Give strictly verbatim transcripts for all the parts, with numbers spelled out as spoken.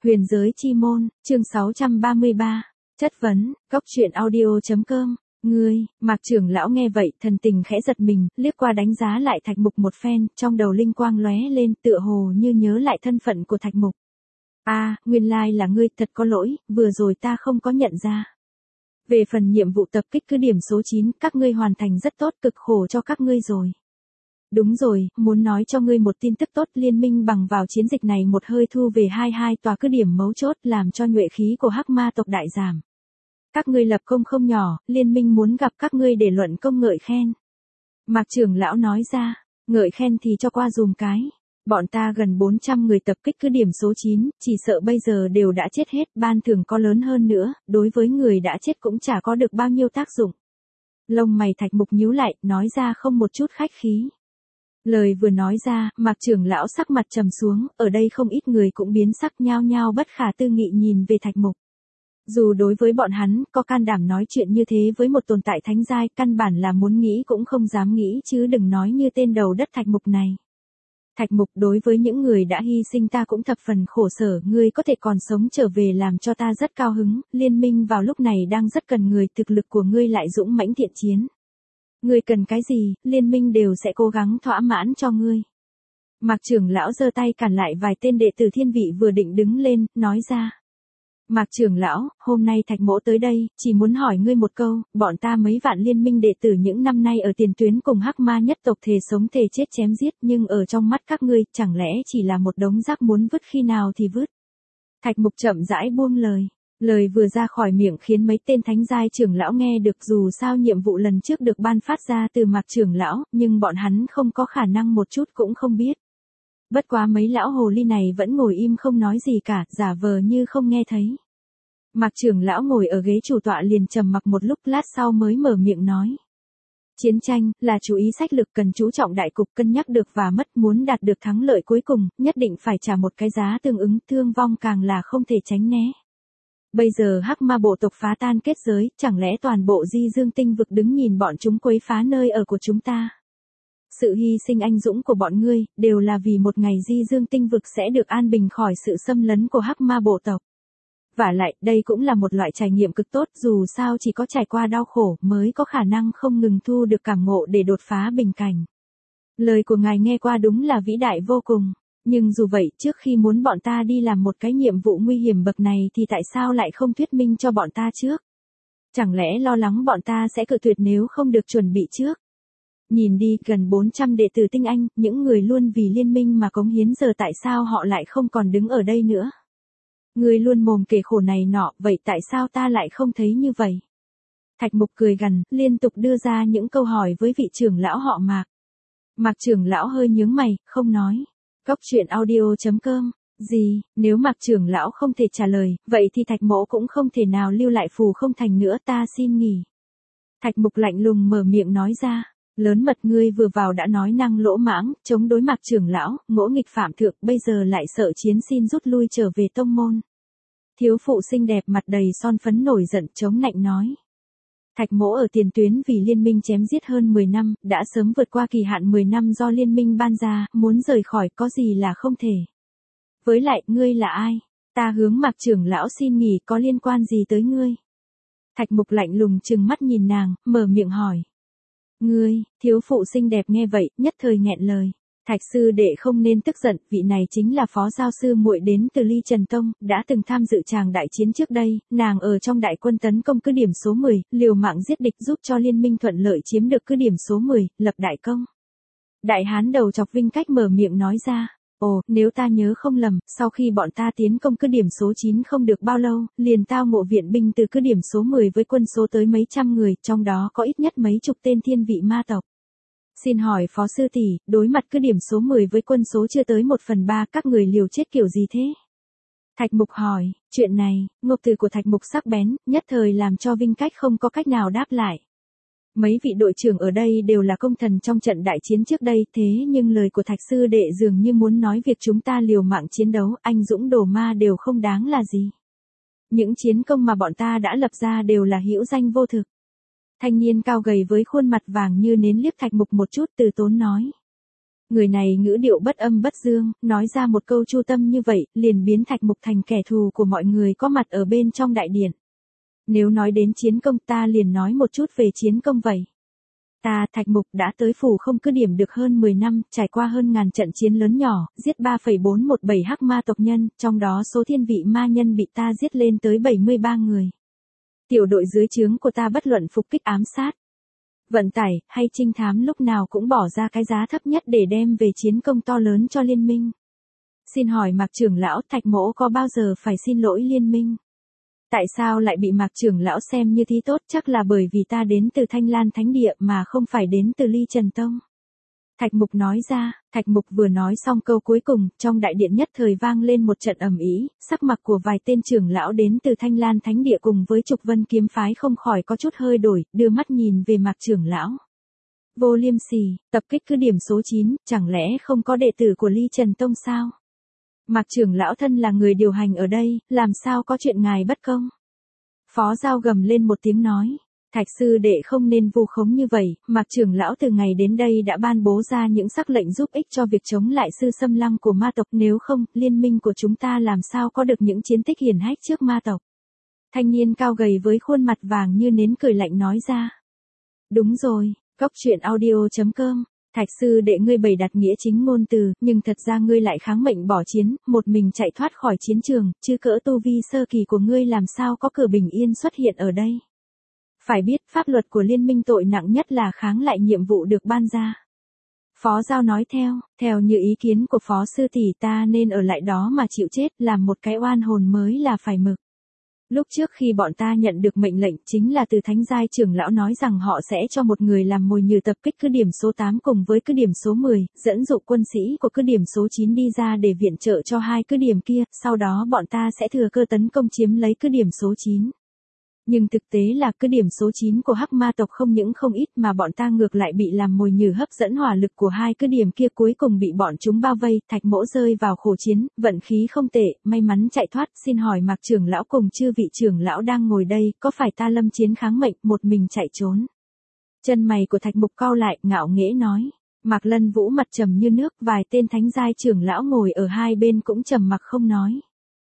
Huyền giới chi môn, chương sáu trăm ba mươi ba. Chất vấn, góc truyện audio.com. Ngươi, Mạc trưởng lão nghe vậy, thần tình khẽ giật mình, liếc qua đánh giá lại Thạch Mục một phen, trong đầu linh quang lóe lên, tựa hồ như nhớ lại thân phận của Thạch Mục. A, à, nguyên lai là ngươi, thật có lỗi, vừa rồi ta không có nhận ra. Về phần nhiệm vụ tập kích cứ điểm số chín, các ngươi hoàn thành rất tốt, cực khổ cho các ngươi rồi. Đúng rồi, muốn nói cho ngươi một tin tức tốt, liên minh bằng vào chiến dịch này một hơi thu về hai mươi hai tòa cứ điểm mấu chốt, làm cho nhuệ khí của Hắc Ma tộc đại giảm. Các ngươi lập công không nhỏ, liên minh muốn gặp các ngươi để luận công ngợi khen. Mạc trưởng lão nói ra, ngợi khen thì cho qua dùm cái. Bọn ta gần bốn trăm người tập kích cứ điểm số chín, chỉ sợ bây giờ đều đã chết hết, ban thưởng có lớn hơn nữa, đối với người đã chết cũng chả có được bao nhiêu tác dụng. Lông mày Thạch Mục nhíu lại, nói ra không một chút khách khí. Lời vừa nói ra, Mạc trưởng lão sắc mặt trầm xuống, ở đây không ít người cũng biến sắc nhao nhao bất khả tư nghị nhìn về Thạch Mục. Dù đối với bọn hắn, có can đảm nói chuyện như thế với một tồn tại thánh giai, căn bản là muốn nghĩ cũng không dám nghĩ chứ đừng nói như tên đầu đất Thạch Mục này. Thạch Mục, đối với những người đã hy sinh ta cũng thập phần khổ sở, ngươi có thể còn sống trở về làm cho ta rất cao hứng, liên minh vào lúc này đang rất cần người, thực lực của ngươi lại dũng mãnh thiện chiến. Ngươi cần cái gì, liên minh đều sẽ cố gắng thỏa mãn cho ngươi. Mạc trưởng lão giơ tay cản lại vài tên đệ tử thiên vị vừa định đứng lên, nói ra. Mạc trưởng lão, hôm nay Thạch mỗ tới đây, chỉ muốn hỏi ngươi một câu, bọn ta mấy vạn liên minh đệ tử những năm nay ở tiền tuyến cùng Hắc Ma nhất tộc thề sống thề chết chém giết, nhưng ở trong mắt các ngươi, chẳng lẽ chỉ là một đống rác muốn vứt khi nào thì vứt. Thạch Mục chậm rãi buông lời. Lời vừa ra khỏi miệng khiến mấy tên thánh giai trưởng lão nghe được, dù sao nhiệm vụ lần trước được ban phát ra từ Mạc trưởng lão, nhưng bọn hắn không có khả năng một chút cũng không biết. Bất quá mấy lão hồ ly này vẫn ngồi im không nói gì cả, giả vờ như không nghe thấy. Mạc trưởng lão ngồi ở ghế chủ tọa liền trầm mặc một lúc, lát sau mới mở miệng nói. Chiến tranh, là chú ý sách lược, cần chú trọng đại cục, cân nhắc được và mất, muốn đạt được thắng lợi cuối cùng, nhất định phải trả một cái giá tương ứng, thương vong càng là không thể tránh né. Bây giờ Hắc Ma bộ tộc phá tan kết giới, chẳng lẽ toàn bộ Di Dương tinh vực đứng nhìn bọn chúng quấy phá nơi ở của chúng ta? Sự hy sinh anh dũng của bọn ngươi, đều là vì một ngày Di Dương tinh vực sẽ được an bình khỏi sự xâm lấn của Hắc Ma bộ tộc. Vả lại, đây cũng là một loại trải nghiệm cực tốt, dù sao chỉ có trải qua đau khổ mới có khả năng không ngừng thu được cảm ngộ để đột phá bình cảnh. Lời của ngài nghe qua đúng là vĩ đại vô cùng. Nhưng dù vậy, trước khi muốn bọn ta đi làm một cái nhiệm vụ nguy hiểm bậc này thì tại sao lại không thuyết minh cho bọn ta trước? Chẳng lẽ lo lắng bọn ta sẽ cự tuyệt nếu không được chuẩn bị trước? Nhìn đi, gần bốn trăm đệ tử tinh anh, những người luôn vì liên minh mà cống hiến, giờ tại sao họ lại không còn đứng ở đây nữa? Người luôn mồm kể khổ này nọ, vậy tại sao ta lại không thấy như vậy? Thạch Mục cười gằn, liên tục đưa ra những câu hỏi với vị trưởng lão họ Mạc. Mạc trưởng lão hơi nhướng mày, không nói. Góc truyện audio.com. Gì, nếu Mạc trưởng lão không thể trả lời, vậy thì Thạch mỗ cũng không thể nào lưu lại Phù Không Thành nữa, ta xin nghỉ. Thạch Mục lạnh lùng mở miệng nói ra. Lớn mật, ngươi vừa vào đã nói năng lỗ mãng, chống đối Mạc trưởng lão, ngỗ nghịch phạm thượng, bây giờ lại sợ chiến, xin rút lui trở về tông môn. Thiếu phụ xinh đẹp mặt đầy son phấn nổi giận chống nạnh nói. Thạch mỗ ở tiền tuyến vì liên minh chém giết hơn mười năm, đã sớm vượt qua kỳ hạn mười năm do liên minh ban ra, muốn rời khỏi có gì là không thể. Với lại, ngươi là ai? Ta hướng Mạc trưởng lão xin nghỉ, có liên quan gì tới ngươi? Thạch Mục lạnh lùng trừng mắt nhìn nàng, mở miệng hỏi. Ngươi, thiếu phụ xinh đẹp nghe vậy, nhất thời nghẹn lời. Thạch sư đệ không nên tức giận, vị này chính là phó giáo sư muội đến từ Ly Trần Tông, đã từng tham dự tràng đại chiến trước đây, nàng ở trong đại quân tấn công cứ điểm số mười, liều mạng giết địch giúp cho liên minh thuận lợi chiếm được cứ điểm số mười, lập đại công. Đại hán đầu chọc Vinh Cách mở miệng nói ra. Ồ, nếu ta nhớ không lầm, sau khi bọn ta tiến công cứ điểm số chín không được bao lâu, liền tao ngộ viện binh từ cứ điểm số mười với quân số tới mấy trăm người, trong đó có ít nhất mấy chục tên thiên vị ma tộc. Xin hỏi phó sư tỷ, đối mặt cứ điểm số mười với quân số chưa tới một phần ba, các người liều chết kiểu gì thế? Thạch Mục hỏi, chuyện này, ngôn từ của Thạch Mục sắc bén, nhất thời làm cho Vinh Cách không có cách nào đáp lại. Mấy vị đội trưởng ở đây đều là công thần trong trận đại chiến trước đây, thế nhưng lời của Thạch sư đệ dường như muốn nói việc chúng ta liều mạng chiến đấu, anh dũng đổ ma đều không đáng là gì. Những chiến công mà bọn ta đã lập ra đều là hữu danh vô thực. Thanh niên cao gầy với khuôn mặt vàng như nến liếc Thạch Mục một chút, từ tốn nói. Người này ngữ điệu bất âm bất dương, nói ra một câu chu tâm như vậy, liền biến Thạch Mục thành kẻ thù của mọi người có mặt ở bên trong đại điện. Nếu nói đến chiến công ta liền nói một chút về chiến công vậy. Ta, Thạch Mục đã tới phủ không cứ điểm được hơn mười năm, trải qua hơn ngàn trận chiến lớn nhỏ, giết ba phẩy bốn một bảy hắc ma tộc nhân, trong đó số thiên vị ma nhân bị ta giết lên tới bảy mươi ba người. Tiểu đội dưới trướng của ta bất luận phục kích ám sát, vận tải, hay trinh thám lúc nào cũng bỏ ra cái giá thấp nhất để đem về chiến công to lớn cho liên minh. Xin hỏi Mạc trưởng lão, Thạch mỗ có bao giờ phải xin lỗi liên minh? Tại sao lại bị Mạc trưởng lão xem như thí tốt? Chắc là bởi vì ta đến từ Thanh Lan Thánh Địa mà không phải đến từ Ly Trần Tông. Thạch Mục nói ra. Thạch Mục vừa nói xong câu cuối cùng, trong đại điện nhất thời vang lên một trận ầm ĩ, sắc mặt của vài tên trưởng lão đến từ Thanh Lan Thánh Địa cùng với Trục Vân kiếm phái không khỏi có chút hơi đổi, đưa mắt nhìn về Mạc trưởng lão. Vô Liêm Sỉ, tập kích cứ điểm số chín, chẳng lẽ không có đệ tử của Ly Trần Tông sao? Mạc trưởng lão thân là người điều hành ở đây, làm sao có chuyện ngài bất công? Phó Giao gầm lên một tiếng nói. Thạch sư đệ không nên vu khống như vậy, Mạc trưởng lão từ ngày đến đây đã ban bố ra những sắc lệnh giúp ích cho việc chống lại sư xâm lăng của ma tộc, nếu không, liên minh của chúng ta làm sao có được những chiến tích hiển hách trước ma tộc. Thanh niên cao gầy với khuôn mặt vàng như nến cười lạnh nói ra. Đúng rồi, cóc truyện audio chấm com. Thạch sư đệ ngươi bày đặt nghĩa chính ngôn từ, nhưng thật ra ngươi lại kháng mệnh bỏ chiến, một mình chạy thoát khỏi chiến trường, chứ cỡ tu vi sơ kỳ của ngươi làm sao có cửa bình yên xuất hiện ở đây. Phải biết, pháp luật của liên minh tội nặng nhất là kháng lại nhiệm vụ được ban ra. Phó Giao nói theo, theo như ý kiến của Phó Sư Tỷ ta nên ở lại đó mà chịu chết, làm một cái oan hồn mới là phải mực. Lúc trước khi bọn ta nhận được mệnh lệnh chính là từ Thánh Giai trưởng lão nói rằng họ sẽ cho một người làm mồi nhử tập kích cứ điểm số tám cùng với cứ điểm số mười, dẫn dụ quân sĩ của cứ điểm số chín đi ra để viện trợ cho hai cứ điểm kia, sau đó bọn ta sẽ thừa cơ tấn công chiếm lấy cứ điểm số chín. Nhưng thực tế là cứ điểm số chín của hắc ma tộc không những không ít mà bọn ta ngược lại bị làm mồi nhử hấp dẫn hỏa lực của hai cứ điểm kia, cuối cùng bị bọn chúng bao vây, Thạch mỗ rơi vào khổ chiến, vận khí không tệ, may mắn chạy thoát. Xin hỏi Mạc trưởng lão cùng chư vị trưởng lão đang ngồi đây, có phải ta lâm chiến kháng mệnh, một mình chạy trốn? Chân mày của Thạch Mục cau lại, ngạo nghễ nói. Mạc Lân Vũ mặt trầm như nước, vài tên thánh giai trưởng lão ngồi ở hai bên cũng trầm mặc không nói.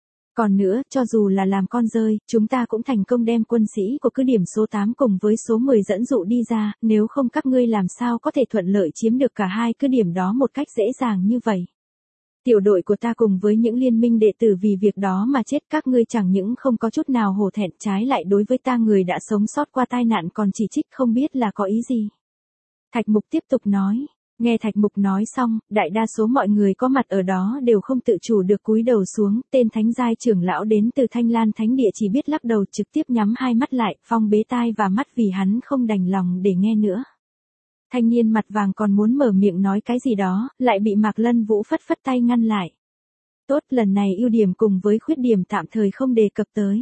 Còn nữa, cho dù là làm con rơi, chúng ta cũng thành công đem quân sĩ của cứ điểm số tám cùng với số mười dẫn dụ đi ra, nếu không các ngươi làm sao có thể thuận lợi chiếm được cả hai cứ điểm đó một cách dễ dàng như vậy. Tiểu đội của ta cùng với những liên minh đệ tử vì việc đó mà chết, các ngươi chẳng những không có chút nào hổ thẹn, trái lại đối với ta người đã sống sót qua tai nạn còn chỉ trích, không biết là có ý gì. Thạch Mục tiếp tục nói. Nghe Thạch Mục nói xong, đại đa số mọi người có mặt ở đó đều không tự chủ được cúi đầu xuống, tên thánh giai trưởng lão đến từ Thanh Lan Thánh Địa chỉ biết lắc đầu, trực tiếp nhắm hai mắt lại, phong bế tai và mắt vì hắn không đành lòng để nghe nữa. Thanh niên mặt vàng còn muốn mở miệng nói cái gì đó, lại bị Mạc Lân Vũ phất phất tay ngăn lại. Tốt, lần này ưu điểm cùng với khuyết điểm tạm thời không đề cập tới.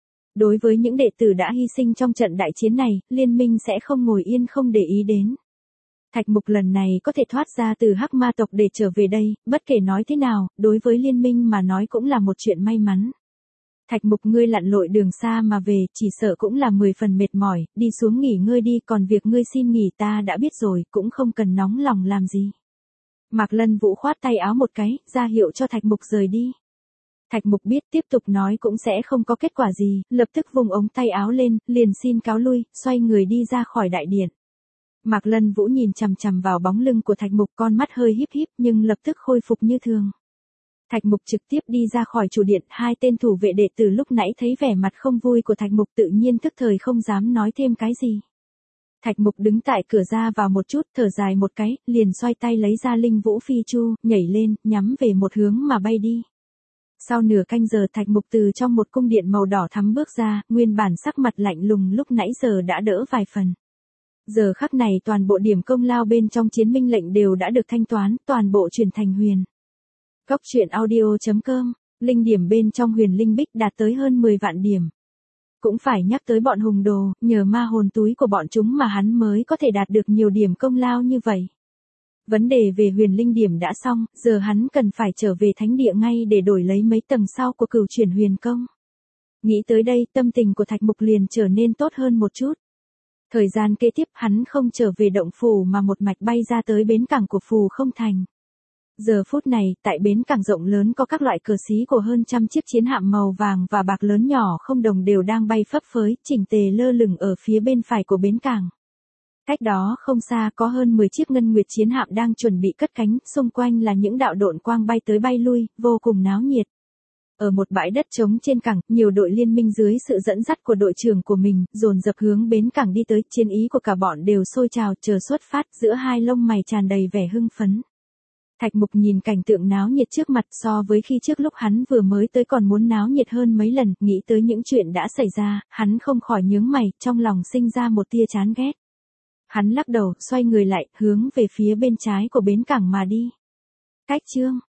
Đối với những đệ tử đã hy sinh trong trận đại chiến này, liên minh sẽ không ngồi yên không để ý đến. Thạch Mục lần này có thể thoát ra từ hắc ma tộc để trở về đây, bất kể nói thế nào, đối với liên minh mà nói cũng là một chuyện may mắn. Thạch Mục ngươi lặn lội đường xa mà về, chỉ sợ cũng là mười phần mệt mỏi, đi xuống nghỉ ngơi đi, còn việc ngươi xin nghỉ ta đã biết rồi, cũng không cần nóng lòng làm gì. Mạc Lân Vũ khoát tay áo một cái, ra hiệu cho Thạch Mục rời đi. Thạch Mục biết tiếp tục nói cũng sẽ không có kết quả gì, lập tức vùng ống tay áo lên, liền xin cáo lui, xoay người đi ra khỏi đại điện. Mạc Lân Vũ nhìn chằm chằm vào bóng lưng của Thạch Mục, con mắt hơi híp híp nhưng lập tức khôi phục như thường. Thạch Mục trực tiếp đi ra khỏi chủ điện, hai tên thủ vệ đệ tử lúc nãy thấy vẻ mặt không vui của Thạch Mục tự nhiên tức thời không dám nói thêm cái gì. Thạch Mục đứng tại cửa ra vào một chút, thở dài một cái, liền xoay tay lấy ra Linh Vũ Phi Chu, nhảy lên, nhắm về một hướng mà bay đi. Sau nửa canh giờ Thạch Mục từ trong một cung điện màu đỏ thắm bước ra, nguyên bản sắc mặt lạnh lùng lúc nãy giờ đã đỡ vài phần. Giờ khắc này toàn bộ điểm công lao bên trong chiến minh lệnh đều đã được thanh toán, toàn bộ chuyển thành huyền. Cóc truyện audio chấm com, linh điểm bên trong huyền linh bích đạt tới hơn mười vạn điểm. Cũng phải nhắc tới bọn hùng đồ, nhờ ma hồn túi của bọn chúng mà hắn mới có thể đạt được nhiều điểm công lao như vậy. Vấn đề về huyền linh điểm đã xong, giờ hắn cần phải trở về thánh địa ngay để đổi lấy mấy tầng sau của cửu chuyển huyền công. Nghĩ tới đây tâm tình của Thạch Mục liền trở nên tốt hơn một chút. Thời gian kế tiếp hắn không trở về động phủ mà một mạch bay ra tới bến cảng của Phù Không Thành. Giờ phút này, tại bến cảng rộng lớn có các loại cờ xí của hơn trăm chiếc chiến hạm màu vàng và bạc lớn nhỏ không đồng đều đang bay phấp phới, chỉnh tề lơ lửng ở phía bên phải của bến cảng. Cách đó không xa có hơn mười chiếc ngân nguyệt chiến hạm đang chuẩn bị cất cánh, xung quanh là những đạo độn quang bay tới bay lui, vô cùng náo nhiệt. Ở một bãi đất trống trên cảng, nhiều đội liên minh dưới sự dẫn dắt của đội trưởng của mình, dồn dập hướng bến cảng đi tới, chiến ý của cả bọn đều sôi trào, chờ xuất phát, giữa hai lông mày tràn đầy vẻ hưng phấn. Thạch Mục nhìn cảnh tượng náo nhiệt trước mặt, so với khi trước lúc hắn vừa mới tới còn muốn náo nhiệt hơn mấy lần, nghĩ tới những chuyện đã xảy ra, hắn không khỏi nhướng mày, trong lòng sinh ra một tia chán ghét. Hắn lắc đầu, xoay người lại, hướng về phía bên trái của bến cảng mà đi. Cách chương